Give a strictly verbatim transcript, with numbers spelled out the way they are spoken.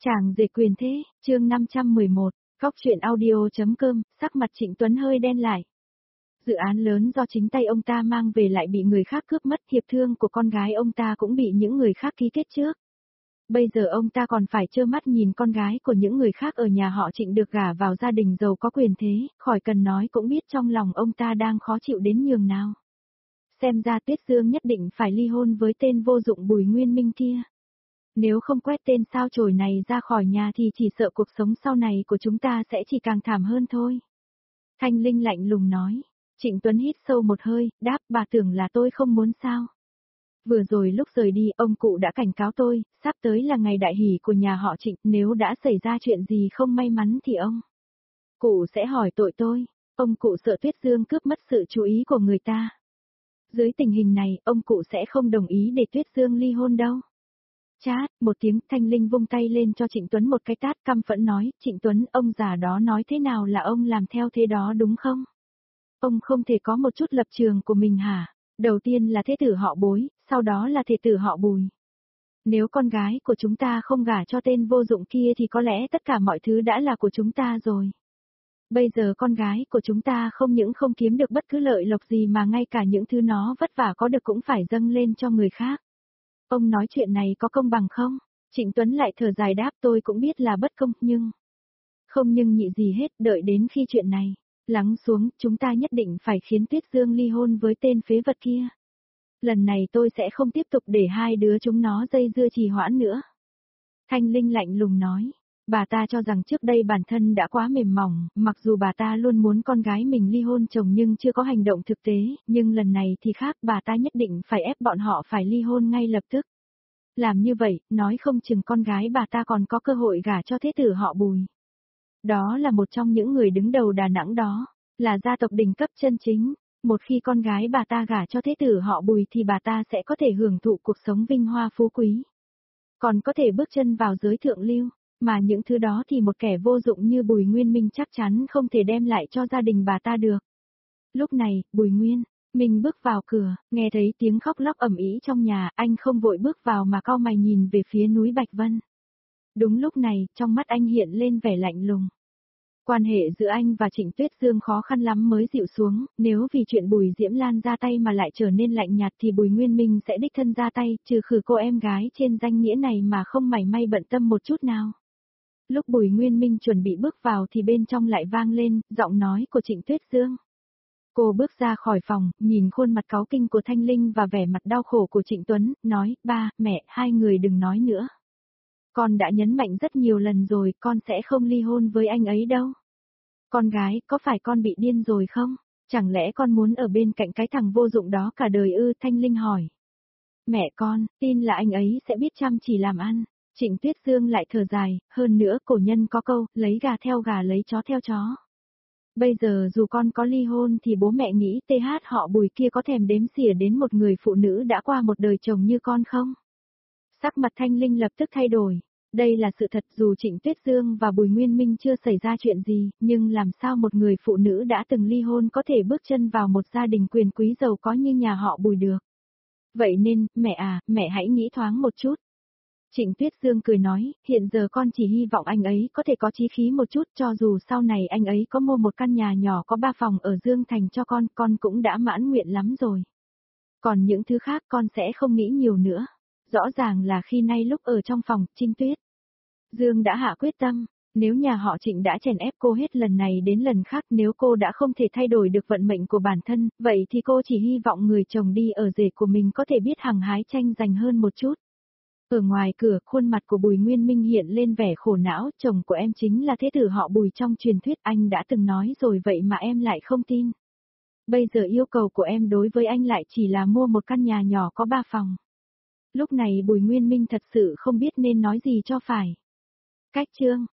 Chàng rể quyền thế, chương năm trăm mười một, Cóc truyện audio.com, sắc mặt Trịnh Tuấn hơi đen lại. Dự án lớn do chính tay ông ta mang về lại bị người khác cướp mất, hiệp thương của con gái ông ta cũng bị những người khác ký kết trước. Bây giờ ông ta còn phải trơ mắt nhìn con gái của những người khác ở nhà họ Trịnh được gả vào gia đình giàu có quyền thế, khỏi cần nói cũng biết trong lòng ông ta đang khó chịu đến nhường nào. Xem ra Tuyết Dương nhất định phải ly hôn với tên vô dụng Bùi Nguyên Minh kia. Nếu không quét tên sao chổi này ra khỏi nhà thì chỉ sợ cuộc sống sau này của chúng ta sẽ chỉ càng thảm hơn thôi. Thanh Linh lạnh lùng nói. Trịnh Tuấn hít sâu một hơi, đáp bà tưởng là tôi không muốn sao. Vừa rồi lúc rời đi ông cụ đã cảnh cáo tôi, sắp tới là ngày đại hỷ của nhà họ Trịnh, nếu đã xảy ra chuyện gì không may mắn thì ông cụ sẽ hỏi tội tôi. Ông cụ sợ Tuyết Dương cướp mất sự chú ý của người ta. Dưới tình hình này, ông cụ sẽ không đồng ý để Tuyết Dương ly hôn đâu. Chát, một tiếng, Thanh Linh vung tay lên cho Trịnh Tuấn một cái tát, căm phẫn nói, Trịnh Tuấn, ông già đó nói thế nào là ông làm theo thế đó đúng không? Ông không thể có một chút lập trường của mình hả? Đầu tiên là thế tử họ Bối, sau đó là thế tử họ Bùi. Nếu con gái của chúng ta không gả cho tên vô dụng kia thì có lẽ tất cả mọi thứ đã là của chúng ta rồi. Bây giờ con gái của chúng ta không những không kiếm được bất cứ lợi lộc gì mà ngay cả những thứ nó vất vả có được cũng phải dâng lên cho người khác. Ông nói chuyện này có công bằng không? Trịnh Tuấn lại thở dài đáp, tôi cũng biết là bất công, nhưng... Không nhưng nhị gì hết, đợi đến khi chuyện này lắng xuống, chúng ta nhất định phải khiến Tuyết Dương ly hôn với tên phế vật kia. Lần này tôi sẽ không tiếp tục để hai đứa chúng nó dây dưa trì hoãn nữa. Thanh Linh lạnh lùng nói. Bà ta cho rằng trước đây bản thân đã quá mềm mỏng, mặc dù bà ta luôn muốn con gái mình ly hôn chồng nhưng chưa có hành động thực tế, nhưng lần này thì khác, bà ta nhất định phải ép bọn họ phải ly hôn ngay lập tức. Làm như vậy, nói không chừng con gái bà ta còn có cơ hội gả cho thế tử họ Bùi. Đó là một trong những người đứng đầu Đà Nẵng đó, là gia tộc đỉnh cấp chân chính. Một khi con gái bà ta gả cho thế tử họ Bùi thì bà ta sẽ có thể hưởng thụ cuộc sống vinh hoa phú quý. Còn có thể bước chân vào giới thượng lưu. Mà những thứ đó thì một kẻ vô dụng như Bùi Nguyên Minh chắc chắn không thể đem lại cho gia đình bà ta được. Lúc này, Bùi Nguyên Minh bước vào cửa, nghe thấy tiếng khóc lóc ầm ĩ trong nhà, anh không vội bước vào mà cau mày nhìn về phía núi Bạch Vân. Đúng lúc này, trong mắt anh hiện lên vẻ lạnh lùng. Quan hệ giữa anh và Trịnh Tuyết Dương khó khăn lắm mới dịu xuống, nếu vì chuyện Bùi Diễm Lan ra tay mà lại trở nên lạnh nhạt thì Bùi Nguyên Minh sẽ đích thân ra tay, trừ khử cô em gái trên danh nghĩa này mà không mảy may bận tâm một chút nào. Lúc Bùi Nguyên Minh chuẩn bị bước vào thì bên trong lại vang lên, giọng nói của Trịnh Tuyết Dương. Cô bước ra khỏi phòng, nhìn khuôn mặt cáu kinh của Thanh Linh và vẻ mặt đau khổ của Trịnh Tuấn, nói, ba, mẹ, hai người đừng nói nữa. Con đã nhấn mạnh rất nhiều lần rồi, con sẽ không ly hôn với anh ấy đâu. Con gái, có phải con bị điên rồi không? Chẳng lẽ con muốn ở bên cạnh cái thằng vô dụng đó cả đời ư? Thanh Linh hỏi. Mẹ con, tin là anh ấy sẽ biết chăm chỉ làm ăn. Trịnh Tuyết Dương lại thở dài, hơn nữa cổ nhân có câu, lấy gà theo gà lấy chó theo chó. Bây giờ dù con có ly hôn thì bố mẹ nghĩ tê hát họ Bùi kia có thèm đếm xỉa đến một người phụ nữ đã qua một đời chồng như con không? Sắc mặt Thanh Linh lập tức thay đổi. Đây là sự thật, dù Trịnh Tuyết Dương và Bùi Nguyên Minh chưa xảy ra chuyện gì, nhưng làm sao một người phụ nữ đã từng ly hôn có thể bước chân vào một gia đình quyền quý giàu có như nhà họ Bùi được. Vậy nên, mẹ à, mẹ hãy nghĩ thoáng một chút. Trịnh Tuyết Dương cười nói, hiện giờ con chỉ hy vọng anh ấy có thể có chí khí một chút, cho dù sau này anh ấy có mua một căn nhà nhỏ có ba phòng ở Dương Thành cho con, con cũng đã mãn nguyện lắm rồi. Còn những thứ khác con sẽ không nghĩ nhiều nữa. Rõ ràng là khi nay lúc ở trong phòng, Trịnh Tuyết Dương đã hạ quyết tâm, nếu nhà họ Trịnh đã chèn ép cô hết lần này đến lần khác, nếu cô đã không thể thay đổi được vận mệnh của bản thân, vậy thì cô chỉ hy vọng người chồng đi ở rể của mình có thể biết hăng hái tranh giành hơn một chút. Ở ngoài cửa, khuôn mặt của Bùi Nguyên Minh hiện lên vẻ khổ não, chồng của em chính là thế tử họ Bùi trong truyền thuyết, anh đã từng nói rồi vậy mà em lại không tin. Bây giờ yêu cầu của em đối với anh lại chỉ là mua một căn nhà nhỏ có ba phòng. Lúc này Bùi Nguyên Minh thật sự không biết nên nói gì cho phải. Cách chương